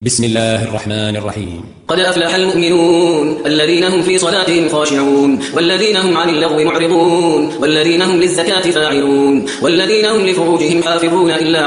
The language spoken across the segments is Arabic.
بسم الله الرحمن الرحيم. قد أفلح المؤمنون الذين هم في صلاتهم خاشعون والذين هم عن اللغو معرضون والذين هم للزكاة فاعلون والذين هم لفروجهم حافظون إلا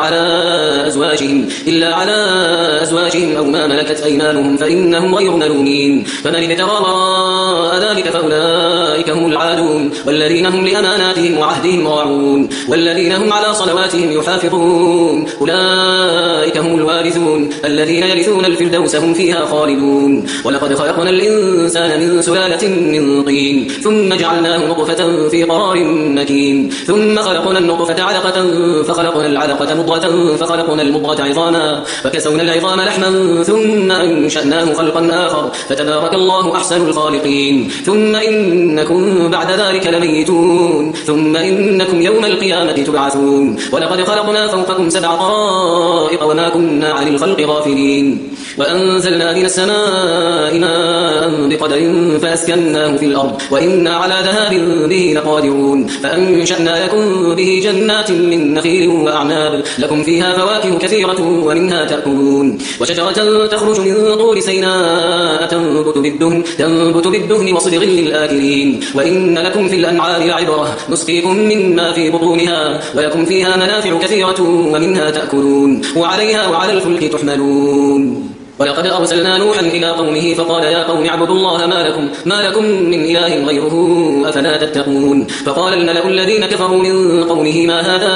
على أزواجهم أو ما ملكت أيمانهم فإنهم غير ملومين. فمن ابتغى وراء ذلك فأولئك هم العادون والذين هم لأماناتهم وعهدهم راعون والذين هم على صلواتهم يحافظون أولئك هم الوارثون الذين يرثون الفردوس هم فيها خالدون. ولقد خلقنا الإنسان من سلالة من طين ثم جعلناه نطفة في قرار مكين ثم خلقنا النطفة علقة فخلقنا العلقة مضغة فخلقنا المضغة عظاما فكسونا العظام لحما ثم أنشأناه خلقا آخر فتبارك الله أحسن الخالقين. ثم إنكم بعد ذلك لميتون ثم إنكم يوم القيامة تبعثون. ولقد خلقنا فوقكم 7 طرائق وما كنا عن الخلق غافلين وأنزلنا من السماء ماء بقدر فأسكناه في الأرض وإنا على ذهاب به لقادرون. فأنشأنا لكم به جنات من نخيل وأعناب لكم فيها فواكه كثيرة ومنها تأكلون وشجرة تخرج من طور سيناء تنبت بالدهن وصبغ للآكلين. وإن لكم في الأنعام لعبرة نسقيكم مما في بطونها ولكم فيها منافع كثيرة ومنها تأكلون وعليها وعلى الفلك تحملون. ولقد أرسلنا نوحا إلى قومه فقال يا قوم اعبدوا الله ما لكم من إله غيره أفلا تتقون. فقال الملأ الذين كفروا من قومه ما هذا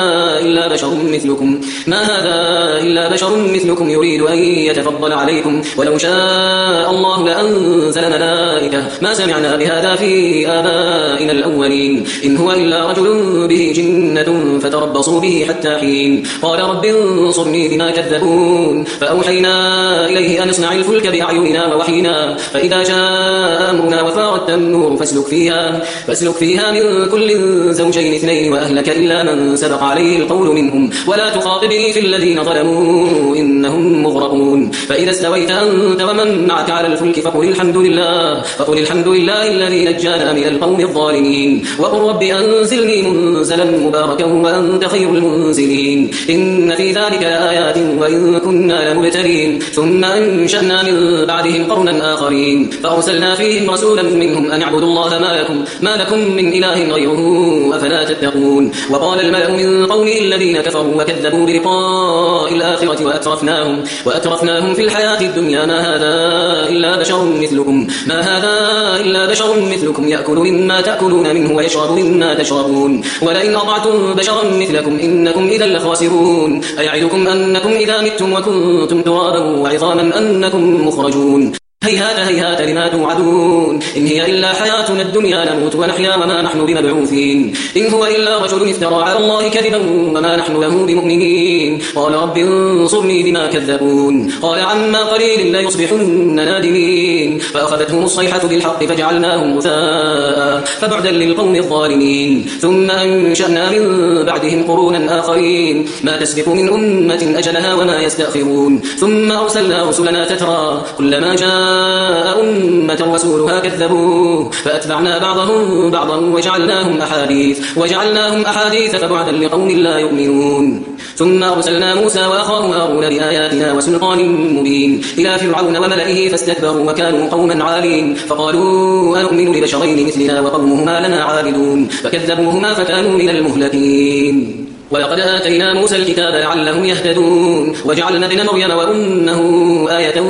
إلا بشر مثلكم يريد أن يتفضل عليكم ولو شاء الله لأنزل ملائكة ما سمعنا بهذا في آبائنا الأولين إن هو إلا رجل به جنة فتربصوا به حتى حين. قال رب انصرني بما كذبون. فأوحينا إليه أن اصنع الفلك بأعيننا ووحينا فإذا جاء أمرنا وفارت النور فاسلك فيها من كل زوجين 2 وأهلك إلا من سبق عليه القول منهم ولا تخاطبني في الذين ظلموا إنهم مغرقون. فإذا استويت أنت ومن معك على الفلك فقل الحمد لله الذي نجانا من القوم الظالمين وقل رب أنزلني منزلا مباركا وأنت خير المنزلين. إن في ذلك لآيات وإن كنا لمبتلين. ثم أنشأنا من بعدهم قرنا آخرين فأرسلنا فيهم رسولا منهم أن اعبدوا الله ما لكم من إله غيره أفلا تتقون. وقال الملأ من قومه الذين كفروا وكذبوا بلقاء الآخرة وأترفناهم في الحياة الدنيا ما هذا إلا بشر مثلكم يأكل مما تأكلون منه ويشرب مما تشربون ولئن أطعتم بشرا مثلكم إنكم إذا لخاسرون. أيعدكم أنكم إذا متم وكنتم ترابا وعظاما أنكم مخرجون. هيهات لما توعدون إن هي إلا حياتنا الدنيا نموت ونحيا وما نحن بمبعوثين إن هو إلا رجل افترى على الله كذبا وما نحن له بمؤمنين. قال رب انصرني بما كذبون. قال عما قليل ليصبحن نادمين. فأخذتهم الصيحة بالحق فجعلناهم غثاء فبعدا للقوم الظالمين. ثم أنشأنا من بعدهم قرونا آخرين ما تسبق من أمة أجلها وما يستأخرون. ثم أرسلنا رسلنا تترى كلما جاء أمة رسولها كذبوه فأتبعنا بعضهم بعضا وجعلناهم أحاديث فبعدا لقوم لا يؤمنون. ثم أرسلنا موسى وأخاه هارون بآياتنا وسلطان مبين إلى فرعون وملئه فاستكبروا وكانوا قوما عالين فقالوا أنؤمن لبشرين مثلنا وقومهما لنا عابدون فكذبوهما فكانوا من المهلكين. ولقد آتينا موسى الكتاب لعلهم يهتدون وجعلنا ابن مريم وأمه آية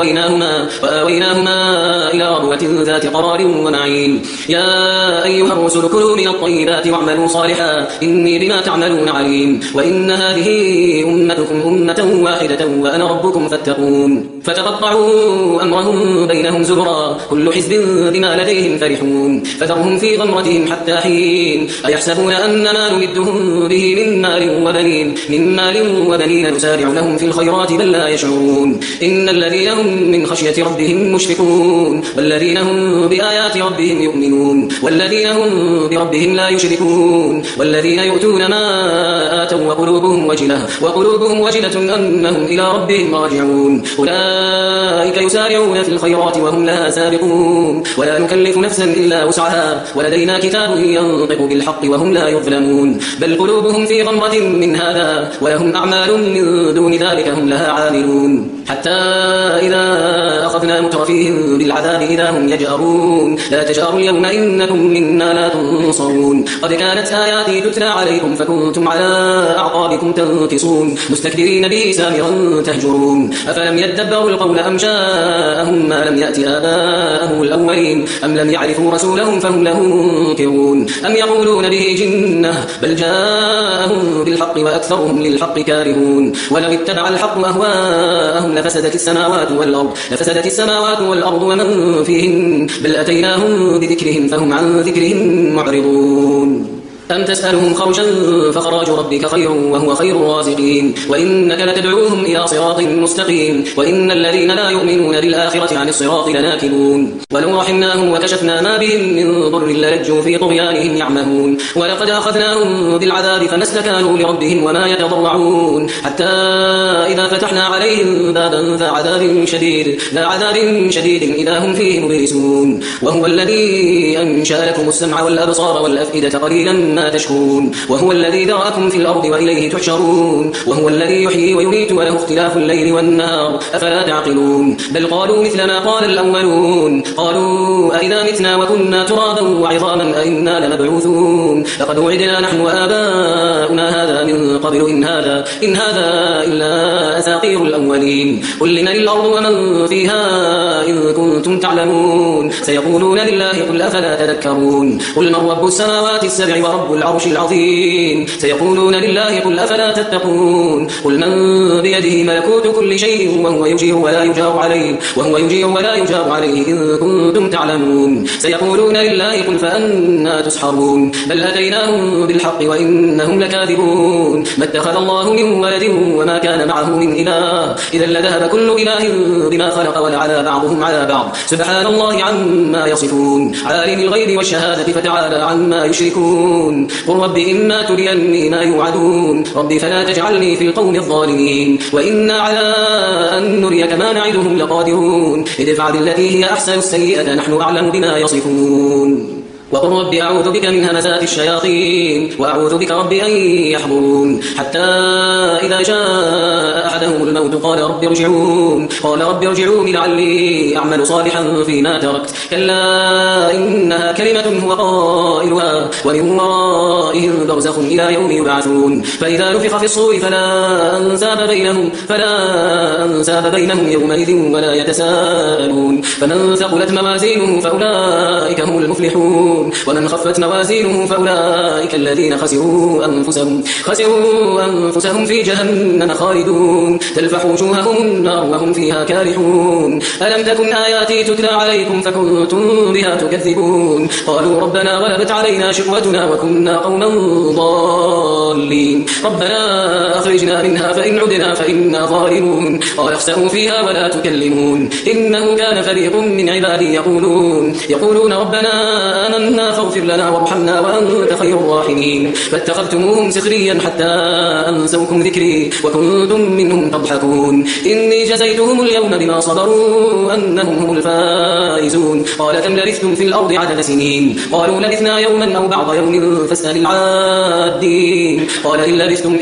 وآويناهما إلى ربوة ذات قرار ومعين. يا أيها الرسل كلوا من الطيبات واعملوا صالحا إني بما تعملون عليم. وإن هذه أمتكم أمة واحدة وأنا ربكم فاتقون. فتقطعوا أمرهم بينهم زبرا كل حزب بما لديهم فرحون فذرهم في غمرتهم حتى حين. أيحسبون أن ما نمدهم به من مال وبنين نسارع لهم في الخيرات بل لا يشعرون. إن الذين هم من خشية ربهم مشفقون يعلمون والذين هم بآيات ربهم يؤمنون والذين هم بربهم لا يشركون والذين يؤتون ما آتوا وقلوبهم وجلة أنهم إلى ربهم راجعون أولئك يسارعون في الخيرات وهم لها سابقون ولا نكلف نفسا إلا وسعها ولدينا كتاب ينطق بالحق وهم لا يظلمون بل قلوبهم في غمرة من هذا ولهم أعمال من دون ذلك هم لها عاملون حتى إذا أخذنا مترفيهم بالعذاب إذا هم يجأرون لا تجأروا اليوم إنكم منا لا تنصرون قد كانت آياتي تتلى عليكم فكنتم على أعقابكم تنكصون مستكبرين به سامرا تهجرون أفلم يدبروا القول أم جاءهم ما لم يأت آباءهم الأولين أم لم يعرفوا رسولهم فهم له منكرون أم يقولون به جنة بل جاءهم بالحق وأكثرهم للحق كارهون ولو اتبع الحق أهواءهم لفسدت السماوات والأرض ومن فيهن بل أتيناهم بذكرهم فهم عن ذكرهم معرضون أم تسألهم خرجا فخراج ربك خير وهو خير الرازقين وإنك لتدعوهم إلى صراط مستقيم وإن الذين لا يؤمنون بالآخرة عن الصراط لناكبون ولو رحمناهم وكشفنا ما بهم من ضر للجوا في طغيانهم يعمهون ولقد أخذناهم بالعذاب فما استكانوا لربهم وما يتضرعون حتى إذا فتحنا عليهم بابا ذا عذاب شديد إذا هم فيه مبلسون وهو الذي أنشأ لكم السمع والأبصار والأفئدة قليلا ما تشكرون وهو الذي ذرأكم في الأرض وإليه تحشرون وهو الذي يحيي ويميت وله اختلاف الليل والنهار أفلا تعقلون بل قالوا مثل ما قال الأولون قالوا أئذا متنا وكنا ترابا وعظاما أئنا لمبعوثون لقد وعدنا نحن وآباؤنا هذا من قبل إن هذا إلا أساطير الأولين قل لمن الأرض ومن فيها إن كنتم تعلمون سيقولون لله قل أفلا تذكرون قل من رب السماوات السبع ورب العرش العظيم سيقولون لله قل أفلا تتقون قل من بيده ملكوت كل شيء وهو يجير ولا يجار عليه إن كنتم تعلمون سيقولون لله قل فأنا تسحرون بل أتيناهم بالحق وإنهم لكاذبون ما اتخذ الله من ولد وما كان معه من إله إذا لذهب كل إله بما خلق ولعلى بعضهم على بعض سبحان الله عما يصفون عالم الغيب والشهادة فتعالى عما يشركون قل رب إما تريني ما يوعدون رب فلا تجعلني في القوم الظالمين وإنا على أن نريك ما نعدهم لقادرون ادفع بالتي هي أحسن السيئة نحن أعلم بما يصفون وقل رب أعوذ بك من همزات الشياطين وأعوذ بك رب أن يحضرون حتى إذا جاء أحدهم الموت قال رب ارجعون لعلي أعمل صالحا فيما تركت كلا إنها كلمة هو قائلها ومن ورائهم برزخ إلى يوم يبعثون فإذا نفخ في الصور فلا أنساب بينهم يومئذ ولا يتساءلون فمن ثقلت موازينه فأولئك هم المفلحون ومن خفت موازينه فأولئك الذين خسروا أنفسهم في جهنم خالدون تلفح وجوههم النار وهم فيها كارحون ألم تكن آياتي تتلى عليكم فكنتم بها تكذبون قالوا ربنا غلبت علينا شقوتنا وكنا قوما ضالين ربنا أخرجنا منها فإن عدنا فإنا ظالمون قال اخسئوا فيها ولا تكلمون إنه كان فريق من عبادي يقولون ربنا آمنا فاغفر لنا وارحمنا وأنت خير الراحمين فاتخذتموهم سخريا حتى أنسوكم ذكري وكنتم منهم تضحكون إني جزيتهم اليوم بما صبروا أنهم هم الفائزون قال كم لبثتم في الأرض عدد سنين قالوا لبثنا يوما أو بعض يوم فاسأل العادين قال إن لبثتم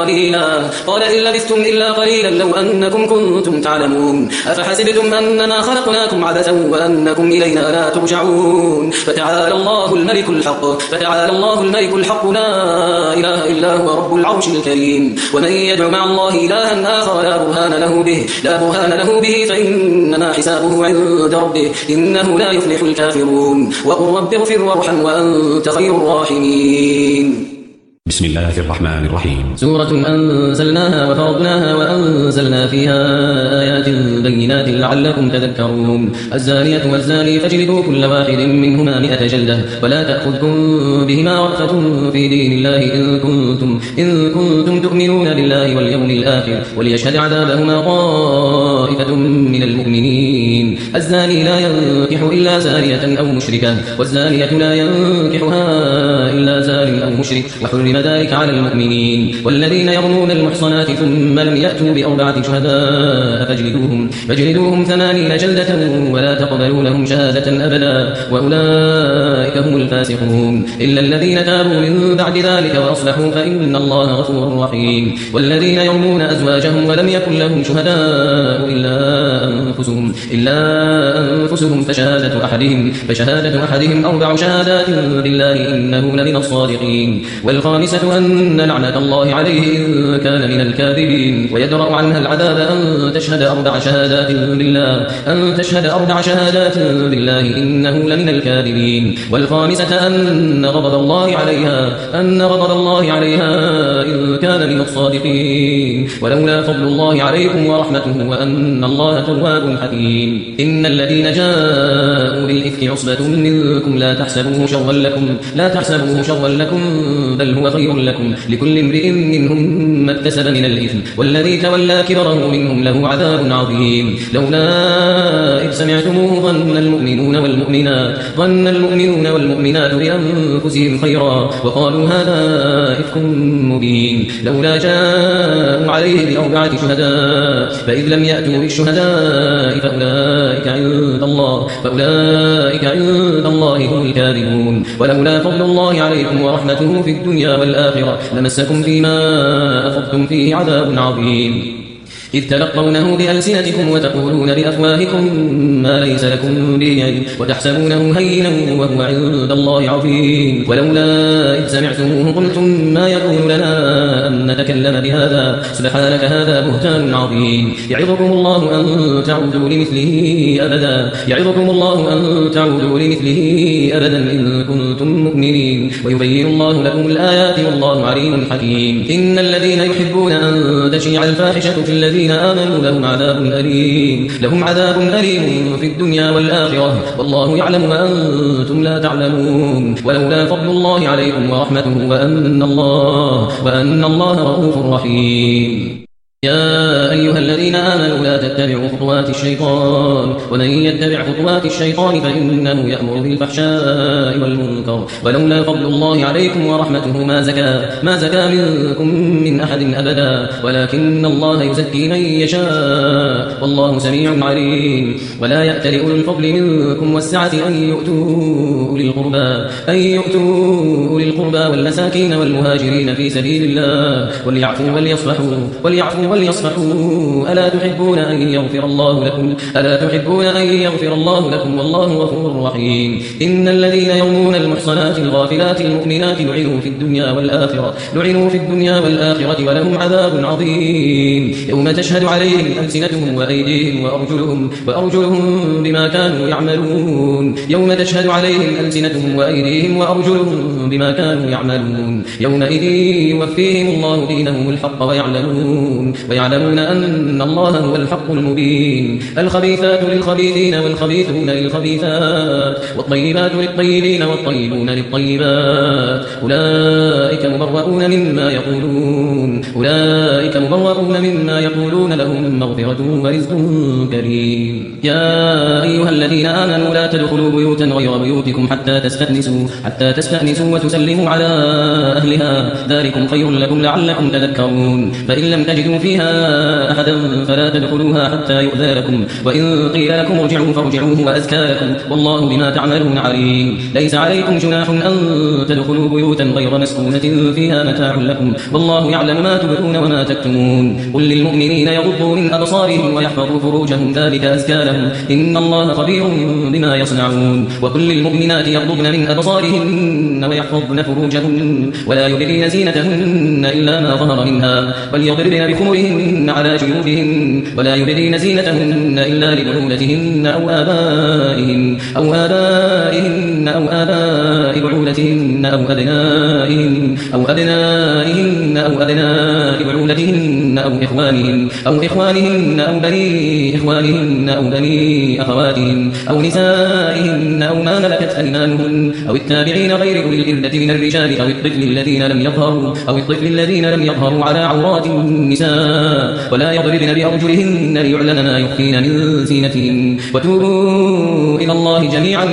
إلا قليلا لو أنكم كنتم تعلمون أفحسبتم أنما خلقناكم عبثا وأنكم إلينا لا ترجعون فتعالى الله الملك الحق لا إله إلا هو رب العرش الكريم ومن يدع مع الله إلها آخر لا برهان له به فإنما حسابه عند ربه إنه لا يفلح الكافرون وقل رب اغفر وارحم وأنت خير الراحمين بسم الله الرحمن الرحيم سورة أنزلناها وفرضناها وأنزلنا فيها آيات بينات لعلكم تذكرون الزانية والزاني فاجلدوا كل واحد منهما 100 جلدة ولا تأخذكم بهما رأفة في دين الله إن كنتم تؤمنون بالله واليوم الآخر وليشهد عذابهما طائفة من المؤمنين الزاني لا ينكح إلا زانية أو مشركة، والزانية لا ينكحها إلا زان أو مشرك، وحرم ذلك على المؤمنين. والذين يرمون المحصنات ثم لم يأتوا بأربعة شهداء فاجلدوهم 80 جلدة ولا تقبلوا لهم شهادة أبدا، وأولئك هم الفاسقون. إلا الذين تابوا من بعد ذلك وأصلحوا فإن الله غفور رحيم. والذين يرمون أزواجهم ولم يكن لهم شهداء إلا أنفسهم فشهادة أحدهم 4 شهادات بالله إنه لمن الصادقين. والخامسة أن لعنة الله عليه إن كان من الكاذبين. ويدرأ عنها العذاب أن تشهد 4 شهادات بالله إنه لمن الكاذبين. والخامسة أن غضب الله عليها إن كان من الصادقين. ولولا فضل الله عليكم ورحمته وأن الله تواب حكيم. إن الذين جاءوا بالإفك عصبة منكم لا تحسبوه شرا لكم بل هو خير لكم، لكل امرئ منهم ما اكتسب من الإثم، والذي تولى كبره منهم له عذاب عظيم. لولا إذ سمعتموه ظن المؤمنون والمؤمنات بأنفسهم خيرا وقالوا هذا إفك مبين. لولا جاءوا عليه ب4 شهداء فإذ لم يأتوا بالشهداء فأولئك عند الله هم الكاذبون. ولولا فضل الله عليكم ورحمته في الدنيا والآخرة لمسكم فيما أخذتم فيه عذاب عظيم، إذ تلقونه بألسنتكم وتقولون بأفواهكم ما ليس لكم به علم وتحسبونه هينا وهو عند الله عظيم. ولولا إذ سمعتموه قلتم ما يكون لنا أن نتكلم بهذا سبحانك هذا بهتان عظيم. يعظكم الله أن تعودوا لمثله أبدا إن كنتم مؤمنين، ويبين الله لكم الآيات والله عليم حكيم. إن الذين يحبون أن تشيع الفاحشة في الذين آمنوا لهم عذاب أليم في الدنيا والآخرة والله يعلم وأنتم لا تعلمون. ولولا فضل الله عليكم ورحمته وأن الله رؤوف رحيم. يا أيها الذين آمنوا لا تتبعوا خطوات الشيطان، ومن يتبع خطوات الشيطان فإنه يأمر بالفحشاء والمنكر. ولولا فضل الله عليكم ورحمته ما زكى منكم من أحد أبدا، ولكن الله يزكي من يشاء والله سميع عليم. ولا يأت لأولي الفضل منكم والسعة أن يؤتوا أولي القربى والمساكين والمهاجرين في سبيل الله وليعفوا وليصفحوا ألا تحبون أن يغفر الله لكم والله غفور رحيم. إن الذين يرمون المحصنات الغافلات المؤمنات لعنوا في الدنيا والآخرة ولهم عذاب عظيم. يوم تشهد عليهم ألسنتهم وأيديهم وأرجلهم بما كانوا يعملون. يومئذ يوفيهم الله دينهم الحق ويعلمون أن الله هو الحق المبين. الخبيثات للخبيثين والخبيثون للخبيثات والطيبات للطيبين والطيبون للطيبات أولئك مبرؤون مما يقولون لهم مغفرة ورزق كريم. يا أيها الذين آمنوا لا تدخلوا بيوتا غير بيوتكم حتى تستأنسوا وتسلموا على أهلها ذلكم خير لكم لعلكم تذكرون. فإن لم تجدوا فيها أحدا فلا تدخلوها حتى يؤذى لكم، وإن قيل لكم ارجعوا فارجعوا وأزكى لكم والله بما تعملون عليم. ليس عليكم جناح أن تدخلوا بيوتا غير مسكونة فيها متاع لكم والله يعلم ما تبدون وما تكتمون. قل للمؤمنين يغضوا من أبصارهم ويحفظوا فروجهم ذلك أزكى لهم إن الله خبير بما يصنعون. وقل للمؤمنات يغضضن من أبصارهن ويحفظن فروجهن ولا يبدين زينتهن إلا ما ظهر منها وليضربن بخمرهن على جيوبهن ولا يبدين زينتهن إلا لبعولتهن أو آبائهن أو آباء بعولتهن أو أبنائهن نسائهن أو أبناء بعولتهن أو إخوانهن أو بني إخوانهن أو بني أخواتهن أو نسائهن أو ما ملكت أيمانهن أو التابعين غير أولي الإربة من الرجال أو الطفل الذين لم يظهروا على عورات النساء ولا يضربن بأرجلهن ليعلم ما يخفين من زينتهن وتوبوا إلى الله جميعا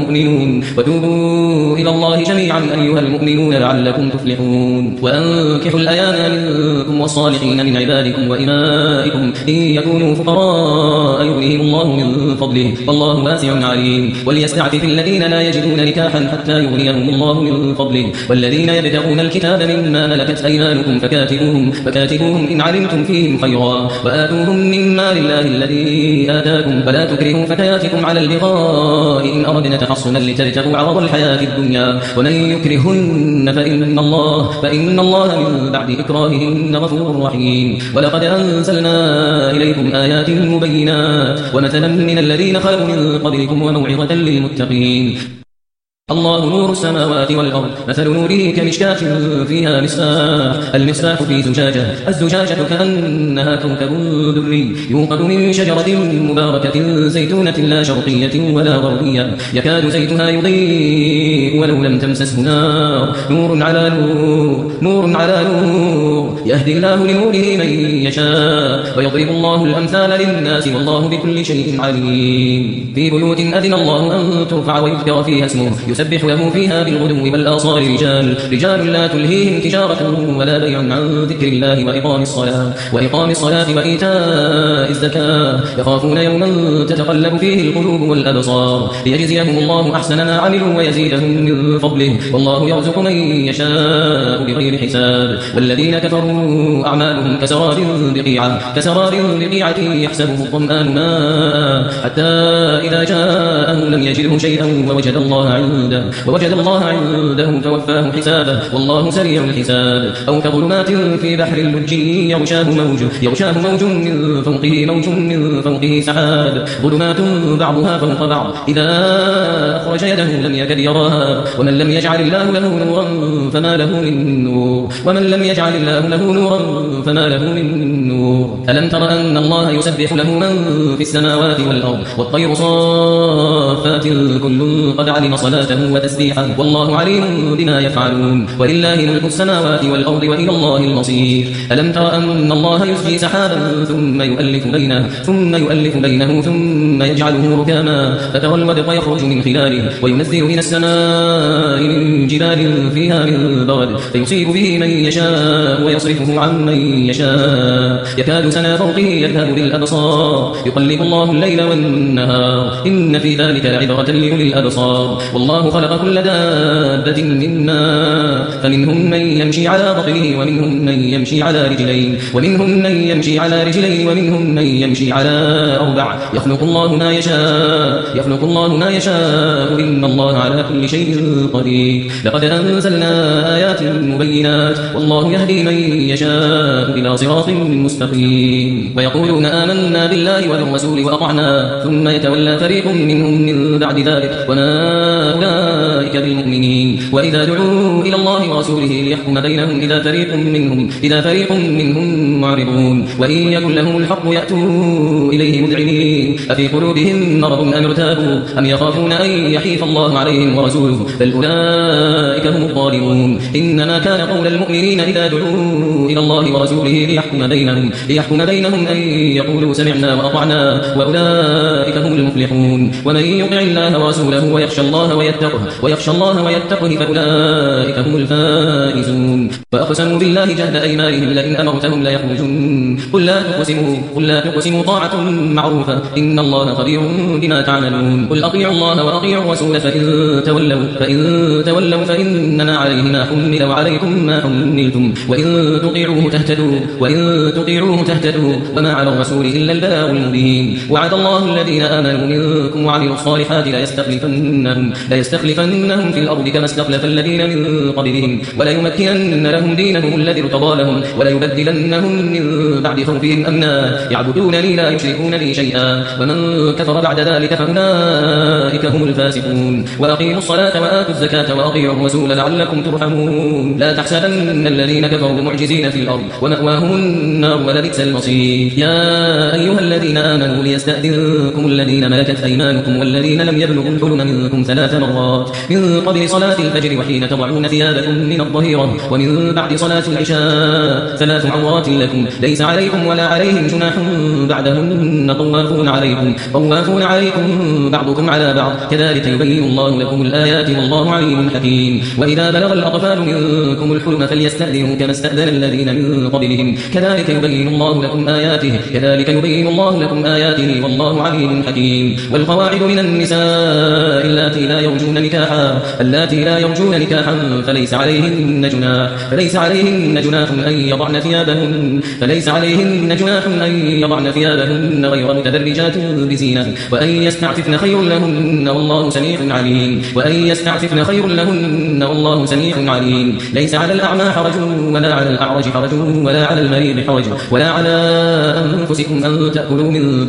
أيها المؤمنون لعلكم تفلحون وأنكحوا الأيام منكم والصالحين من عبادكم وإمائكم إن يكونوا فقراء يغنيهم الله من فضله والله واسع عليم وليستعفف الذين لا يجدون نكاحا حتى يغنيهم الله من فضله والذين يبتغون الكتاب مما ملكت أيمانكم فكاتبوهم إن علمتم فيهم خيرا وآتوهم مما لله الذي آتاكم ولا تكرهوا فتياتكم على البغاء إن أردنا تحصنا لتبتغوا عرض الحياة الدنيا ومن يكرهن فإن الله من بعد إكراههن غفور رحيم ولقد أنزلنا إليكم آيات مبينات ومثلا من الذين خلوا من قبلكم وموعظة للمتقين الله نور السماوات والأرض مثل نوره كمشكاة فيها المصباح في الزجاجة كأنها كوكب دري يوقد من شجرة مباركة زيتونة لا شرقية ولا غربية يكاد زيتها يضيء ولو لم تمسسه نار نور على نور يهدي الله لنوره من يشاء ويضرب الله الأمثال للناس والله بكل شيء عليم في بيوت أذن الله أن ترفع ويذكر فيها اسمه يسبح له فيها بالغدو والآصال رجال لا تلهيهم تجارة ولا بيع عن ذكر الله وإقام الصلاة وإيتاء الزكاة يخافون يوما تتقلب فيه القلوب والأبصار ليجزيهم الله أحسن ما عملوا ويزيدهم من فضله والله يرزق من يشاء بغير حساب والذين كفروا أعمالهم كسراب بقيعة يحسبه الظمآن ماء حتى إذا جاءه لم يجده شيئا ووجد الله عنده فوفاه حسابه والله سريع الحساب أو كظلمات في بحر اللج يغشاه موج من فوقه سحاب ظلمات بعضها فوق بعض إذا أخرج يده لم يكد يراها ومن لم يجعل الله له نورا فما له من نور ألم تر أن الله يسبح له من في السماوات والأرض والطير صافات كل قد علم صلاته وتسبيحه والله عليم بما يفعلون ولله ملك السماوات والأرض وإلى الله المصير ألم تر أن الله يسجي سحابا ثم يؤلف بينه ثم يجعله ركاما فترى الودق يخرج من خلاله وينزل من السماء من جبال فيها من برد فيصيب به من يشاء ويصرفه عن من يشاء يكاد سنا برقه يذهب بالأبصار يقلب الله الليل والنهار إن في ذلك لعبرة لأولي الأبصار والله خلق كل دابة من ماء فمنهم من يمشي على بطنه ومنهم من يمشي على رجلين ومنهم من يمشي على أربع يخلق الله ما يشاء إن الله على كل شيء قدير لقد أنزلنا آيات مبينات والله يهدي من يشاء إلى صراط مستقيم ويقولون آمنا بالله وبالرسول وأطعنا ثم يتولى فريق منهم من بعد ذلك وما أولئك بالمؤمنين وإذا دعوا إلى الله ورسوله ليحكم بينهم إذا فريق منهم معرضون وإن يكن لهم الحق يأتوا إليه مذعنين أفي قلوبهم مرض أم ارتابوا أم يخافون أن يحيف الله عليهم ورسوله بل أولئك هم الظالمون إنما كان قول المؤمنين إذا دعوا إلى الله ورسوله ليحكم بينهم أن يقولوا سمعنا وأطعنا وأولئك هم المفلحون ومن يطع الله ورسوله ويخشى الله ويتقه فأولئك هم الفائزون وأقسموا بالله جهد أيمانهم لئن أمرتهم ليخرجن قل لا تقسموا طاعة معروفة إن الله خبير بما تعملون قل أطيعوا الله وأطيعوا الرسول فإن تولوا فإنما عليه ما حمل وعليكم ما حملتم وإن تطيعوه تهتدوا وما على الرسول إلا البلاغ المبين وعد الله الذين آمنوا منكم وعملوا الصالحات لا وليستخلفنهم في الأرض كما استخلف الذين من قبلهم وليمكنن لهم دينهم الذي ارتضى لهم وليبدلنهم من بعد خوفهم أمنا يعبدونني لا يشركون بي شيئا ومن كفر بعد ذلك فأولئك هم الفاسقون وأقيموا الصلاة وآتوا الزكاة وأطيعوا الرسول لعلكم ترحمون لا تحسبن الذين كفروا معجزين في الأرض ومأواهم النار ولبئس المصير يا أيها الذين آمنوا ليستأذنكم الذين ملكت أيمانكم والذين لم يبلغوا الحلم منكم 3 مرات من قبل صلاة الفجر وحين تضعون ثيابكم من الظهيرة ومن بعد صلاة العشاء 3 عورات لكم ليس عليكم ولا عليهم جناح بعدهن طوافون عليكم بعضكم على بعض كذلك يبين الله لكم الآيات والله عليم حكيم وإذا بلغ الأطفال منكم الحلم فليستأذنوا كما استأذن الذين من قبلهم كذلك يبين الله لكم آياته والله عليم حكيم والقواعد من النساء اللاتي لا يرجون نكاحا فليس عليهن جناح أن يضعن ثيابهن غير متبرجات بزينة وأن يستعففن خير لهن والله سميع عليم ليس على الأعمى حرج ولا على الأعرج حرج ولا على المريض حرج ولا على أنفسكم أن تأكلوا من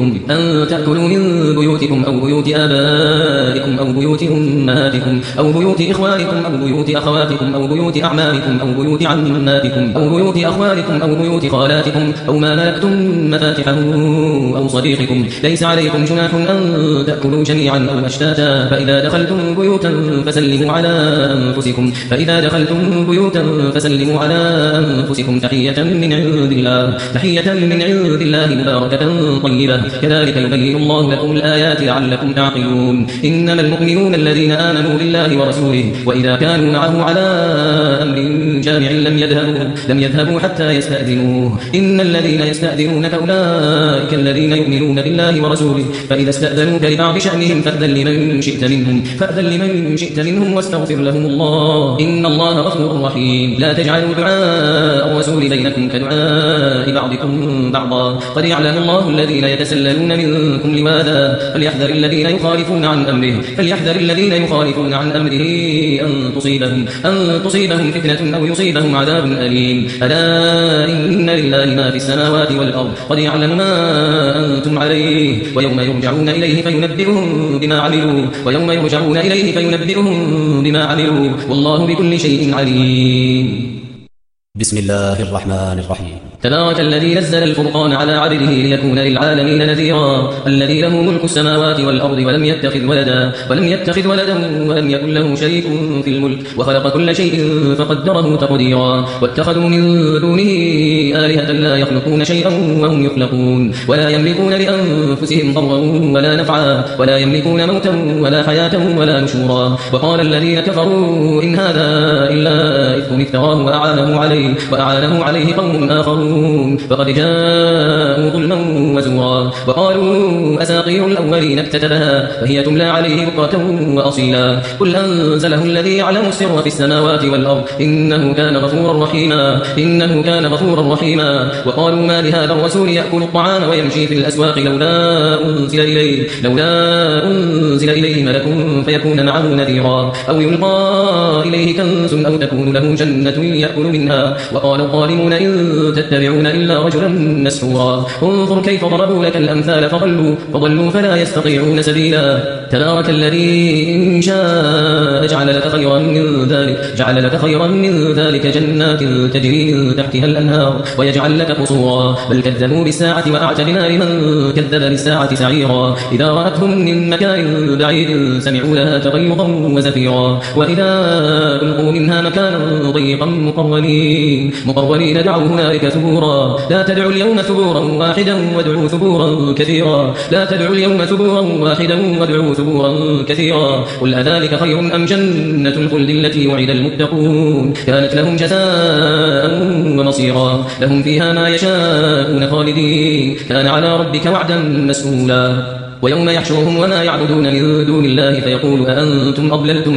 بيوتكم أو بيوت آبائكم أو بيوت أمهاتكم أو بيوت إخوانكم أو بيوت أخواتكم أو بيوت أعمامكم أو بيوت عماتكم أو بيوت أخوالكم أو بيوت خالاتكم أو ما ملكتم مفاتحه أو صديقكم ليس عليكم جناح أن تأكلوا جميعا أو أشتاتا فإذا دخلتم بيوتا فسلموا على أنفسكم تحية من عند الله مباركة طيبة كذلك يبين الله لكم الآيات لعلكم تعقلون إنما المؤمنون الذين آمنوا بالله ورسوله وإذا كانوا معه على أمر جامع لم يذهبوا حتى يستأذنوه إن الذين يستأذنونك أولئك الذين يؤمنون بالله ورسوله فإذا استأذنوك لبعض شأنهم فأذن لمن شئت منهم واستغفر لهم الله إن الله غفور رحيم لا تجعلوا دعاء الرسول بينكم كدعاء بعضكم بعضا قد يعلم الله الذين يتسللون منكم لواذا فليحذر الذين يخالفون عن أمره أن تصيبهم فتنة أو يصيبهم عذاب أليم ألا إن لله ما في السماوات والأرض قد يعلم ما أنتم عليه ويوم يرجعون إليه فينبئهم بما عملوا والله بكل شيء عليم بسم الله الرحمن الرحيم تبارك الذي نزل الفرقان على عبده ليكون للعالمين نذيرا الذي له ملك السماوات والأرض ولم يتخذ ولدا ولم يكن له شريك في الملك وخلق كل شيء فقدره تقديرا واتخذوا من دونه آلهة لا يخلقون شيئا وهم يخلقون ولا يملكون لأنفسهم ضرا ولا نفعا ولا يملكون موتا ولا حياة ولا نشورا وقال الذين كفروا إن هذا إلا إفك افتراه وأعانه عليه قوم آخرون فقد جاءوا ظلما وزورا وقالوا أساطير الأولين اكتتبها فهي تملى عليه بكرة وأصيلا قل أنزله الذي يعلم السر في السماوات والأرض إنه كان غفورا رحيما وقالوا ما لهذا الرسول يأكل الطعام ويمشي في الأسواق لولا أنزل إليه ملك فيكون معه نذيرا أو يلقى إليه كنز أو تكون له جنة يأكل منها وقال الظالمون إن تتبعون إلا رجلا مسحورا انظر كيف ضربوا لك الأمثال فضلوا فلا يستطيعون سبيلا تبارك الذي إن شاء جعل لك خيرا من ذلك جنات تجري من تحتها الأنهار ويجعل لك قصورا بل كذبوا بالساعة وأعتدنا لمن كذب بالساعة سعيرا إذا رأتهم من مكان بعيد سمعوا لها تغيظا وزفيرا وإذا ألقوا منها مكانا ضيقا مقرنين دعوا هنالك ثبورا لا تدعوا اليوم ثبورا واحدا وادعوا ثبورا كثيرا قل أذلك خير أم جنة الخلد التي وعد المتقون كانت لهم جزاء ومصيرا لهم فيها ما يشاءون خالدين كان على ربك وعدا مسئولا ويوم يحشرهم وما يعبدون من دون الله فيقول أأنتم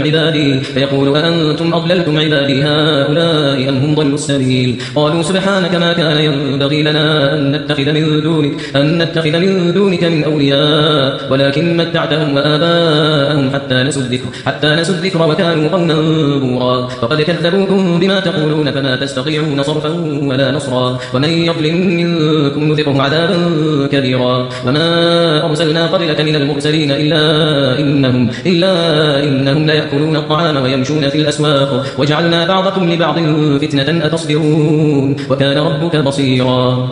أضللتم عبادي هؤلاء أم هم ضلوا السبيل قالوا سبحانك ما كان ينبغي لنا أن نتخذ من دونك من أولياء ولكن متعتهم وآباءهم حتى نسوا الذكر وكانوا قوما بورا فقد كذبوكم بما تقولون فما تستطيعون صرفا ولا نصرا ومن يظلم منكم نذقه عذابا كبيرا وما أرسلنا قبلك من المرسلين إلا إنهم ليأكلون الطعام ويمشون في الأسواق وجعلنا بعضكم لبعض فتنة أتصبرون وكان ربك بصيرا.